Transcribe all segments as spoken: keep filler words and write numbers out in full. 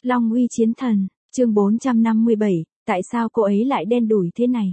Long uy chiến thần, chương bốn trăm năm mươi bảy, tại sao cô ấy lại đen đủi thế này?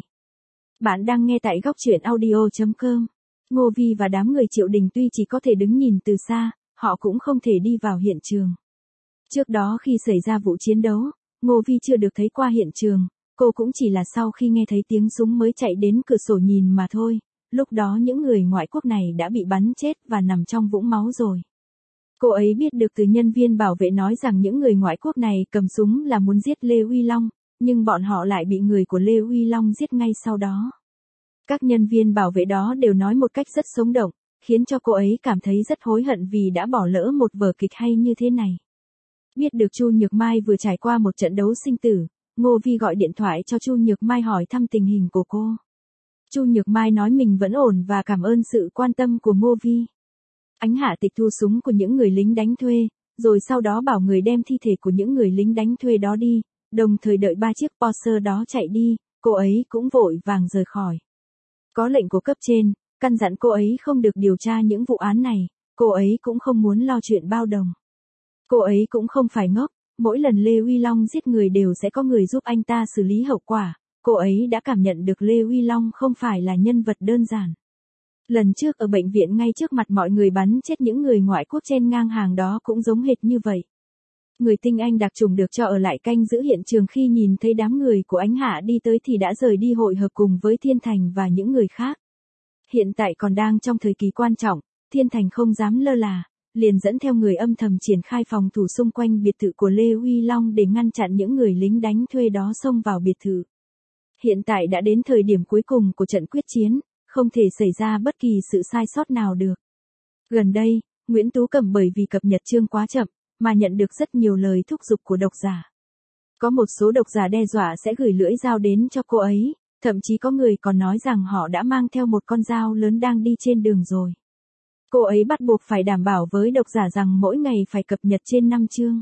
Bạn đang nghe tại góc truyện audio chấm com. Ngô Vi và đám người Triệu Đình tuy chỉ có thể đứng nhìn từ xa, họ cũng không thể đi vào hiện trường. Trước đó khi xảy ra vụ chiến đấu, Ngô Vi chưa được thấy qua hiện trường, cô cũng chỉ là sau khi nghe thấy tiếng súng mới chạy đến cửa sổ nhìn mà thôi, lúc đó những người ngoại quốc này đã bị bắn chết và nằm trong vũng máu rồi. Cô ấy biết được từ nhân viên bảo vệ nói rằng những người ngoại quốc này cầm súng là muốn giết Lê Uy Long, nhưng bọn họ lại bị người của Lê Uy Long giết ngay sau đó. Các nhân viên bảo vệ đó đều nói một cách rất sống động, khiến cho cô ấy cảm thấy rất hối hận vì đã bỏ lỡ một vở kịch hay như thế này. Biết được Chu Nhược Mai vừa trải qua một trận đấu sinh tử, Ngô Vi gọi điện thoại cho Chu Nhược Mai hỏi thăm tình hình của cô. Chu Nhược Mai nói mình vẫn ổn và cảm ơn sự quan tâm của Ngô Vi. Ánh Hạ tịch thu súng của những người lính đánh thuê, rồi sau đó bảo người đem thi thể của những người lính đánh thuê đó đi, đồng thời đợi ba chiếc Porsche đó chạy đi, cô ấy cũng vội vàng rời khỏi. Có lệnh của cấp trên, căn dặn cô ấy không được điều tra những vụ án này, cô ấy cũng không muốn lo chuyện bao đồng. Cô ấy cũng không phải ngốc, mỗi lần Lê Uy Long giết người đều sẽ có người giúp anh ta xử lý hậu quả, cô ấy đã cảm nhận được Lê Uy Long không phải là nhân vật đơn giản. Lần trước ở bệnh viện ngay trước mặt mọi người bắn chết những người ngoại quốc trên ngang hàng đó cũng giống hệt như vậy. Người tinh anh đặc chủng được cho ở lại canh giữ hiện trường khi nhìn thấy đám người của Ánh Hạ đi tới thì đã rời đi hội hợp cùng với Thiên Thành và những người khác. Hiện tại còn đang trong thời kỳ quan trọng, Thiên Thành không dám lơ là, liền dẫn theo người âm thầm triển khai phòng thủ xung quanh biệt thự của Lê Uy Long để ngăn chặn những người lính đánh thuê đó xông vào biệt thự. Hiện tại đã đến thời điểm cuối cùng của trận quyết chiến, không thể xảy ra bất kỳ sự sai sót nào được. Gần đây, Nguyễn Tú Cẩm bởi vì cập nhật chương quá chậm, mà nhận được rất nhiều lời thúc giục của độc giả. Có một số độc giả đe dọa sẽ gửi lưỡi dao đến cho cô ấy, thậm chí có người còn nói rằng họ đã mang theo một con dao lớn đang đi trên đường rồi. Cô ấy bắt buộc phải đảm bảo với độc giả rằng mỗi ngày phải cập nhật trên năm chương.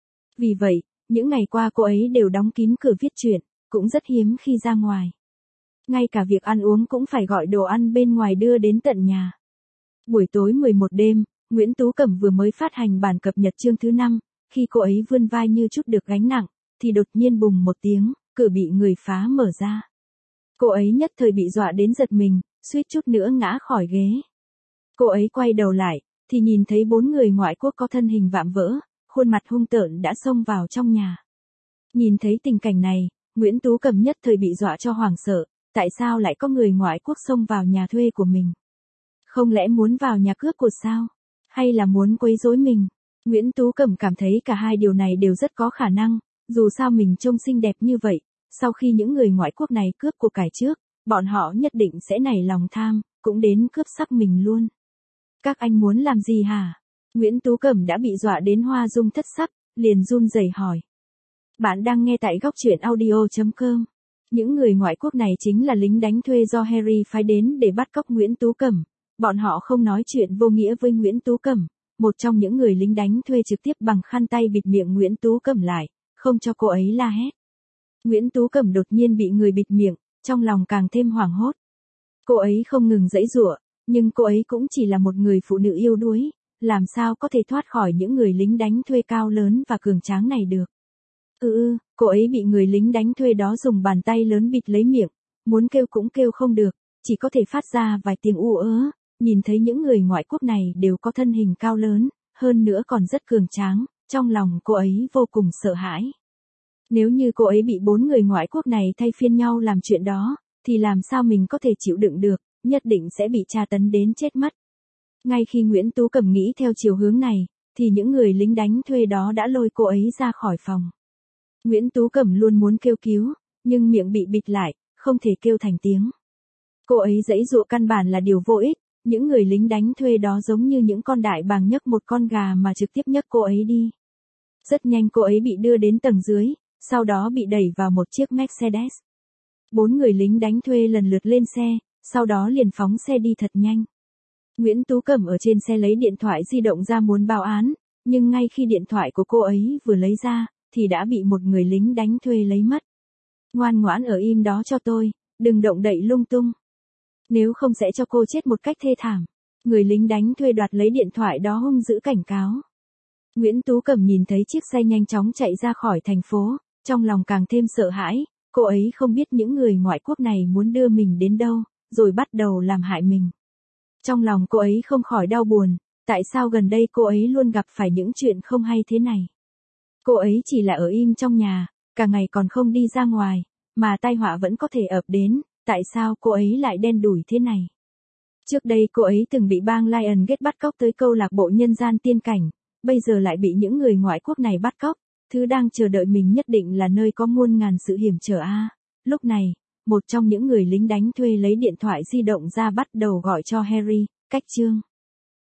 Vì vậy, những ngày qua cô ấy đều đóng kín cửa viết truyện, cũng rất hiếm khi ra ngoài. Ngay cả việc ăn uống cũng phải gọi đồ ăn bên ngoài đưa đến tận nhà. Buổi tối mười một đêm, Nguyễn Tú Cẩm vừa mới phát hành bản cập nhật chương thứ năm, khi cô ấy vươn vai như chút được gánh nặng, thì đột nhiên bùng một tiếng, cửa bị người phá mở ra. Cô ấy nhất thời bị dọa đến giật mình, suýt chút nữa ngã khỏi ghế. Cô ấy quay đầu lại, thì nhìn thấy bốn người ngoại quốc có thân hình vạm vỡ, khuôn mặt hung tợn đã xông vào trong nhà. Nhìn thấy tình cảnh này, Nguyễn Tú Cẩm nhất thời bị dọa cho hoảng sợ, tại sao lại có người ngoại quốc xông vào nhà thuê của mình? Không lẽ muốn vào nhà cướp của sao? Hay là muốn quấy rối mình? Nguyễn Tú Cẩm cảm thấy cả hai điều này đều rất có khả năng, dù sao mình trông xinh đẹp như vậy, sau khi những người ngoại quốc này cướp của cải trước, bọn họ nhất định sẽ nảy lòng tham, cũng đến cướp sắc mình luôn. Các anh muốn làm gì hả? Nguyễn Tú Cẩm đã bị dọa đến hoa dung thất sắc, liền run rẩy hỏi. Bạn đang nghe tại góc truyện audio chấm com. Những người ngoại quốc này chính là lính đánh thuê do Harry phái đến để bắt cóc Nguyễn Tú Cẩm. Bọn họ không nói chuyện vô nghĩa với Nguyễn Tú Cẩm. Một trong những người lính đánh thuê trực tiếp bằng khăn tay bịt miệng Nguyễn Tú Cẩm lại, không cho cô ấy la hét. Nguyễn Tú Cẩm đột nhiên bị người bịt miệng, trong lòng càng thêm hoảng hốt. Cô ấy không ngừng giãy giụa, nhưng cô ấy cũng chỉ là một người phụ nữ yếu đuối, làm sao có thể thoát khỏi những người lính đánh thuê cao lớn và cường tráng này được. Ừ ừ, cô ấy bị người lính đánh thuê đó dùng bàn tay lớn bịt lấy miệng, muốn kêu cũng kêu không được, chỉ có thể phát ra vài tiếng u ớ, nhìn thấy những người ngoại quốc này đều có thân hình cao lớn, hơn nữa còn rất cường tráng, trong lòng cô ấy vô cùng sợ hãi. Nếu như cô ấy bị bốn người ngoại quốc này thay phiên nhau làm chuyện đó, thì làm sao mình có thể chịu đựng được, nhất định sẽ bị tra tấn đến chết mất. Ngay khi Nguyễn Tú Cẩm nghĩ theo chiều hướng này, thì những người lính đánh thuê đó đã lôi cô ấy ra khỏi phòng. Nguyễn Tú Cẩm luôn muốn kêu cứu, nhưng miệng bị bịt lại, không thể kêu thành tiếng. Cô ấy giãy giụa căn bản là điều vô ích, những người lính đánh thuê đó giống như những con đại bàng nhấc một con gà mà trực tiếp nhấc cô ấy đi. Rất nhanh cô ấy bị đưa đến tầng dưới, sau đó bị đẩy vào một chiếc Mercedes. Bốn người lính đánh thuê lần lượt lên xe, sau đó liền phóng xe đi thật nhanh. Nguyễn Tú Cẩm ở trên xe lấy điện thoại di động ra muốn báo án, nhưng ngay khi điện thoại của cô ấy vừa lấy ra, thì đã bị một người lính đánh thuê lấy mất. Ngoan ngoãn ở im đó cho tôi, đừng động đậy lung tung. Nếu không sẽ cho cô chết một cách thê thảm. Người lính đánh thuê đoạt lấy điện thoại đó hung dữ cảnh cáo. Nguyễn Tú Cẩm nhìn thấy chiếc xe nhanh chóng chạy ra khỏi thành phố, trong lòng càng thêm sợ hãi, cô ấy không biết những người ngoại quốc này muốn đưa mình đến đâu, rồi bắt đầu làm hại mình. Trong lòng cô ấy không khỏi đau buồn, tại sao gần đây cô ấy luôn gặp phải những chuyện không hay thế này. Cô ấy chỉ là ở im trong nhà, cả ngày còn không đi ra ngoài, mà tai họa vẫn có thể ập đến, tại sao cô ấy lại đen đủi thế này. Trước đây cô ấy từng bị bang Lionsgate bắt cóc tới câu lạc bộ nhân gian tiên cảnh, bây giờ lại bị những người ngoại quốc này bắt cóc, thứ đang chờ đợi mình nhất định là nơi có muôn ngàn sự hiểm trở a. À, lúc này, một trong những người lính đánh thuê lấy điện thoại di động ra bắt đầu gọi cho Harry, cách chương.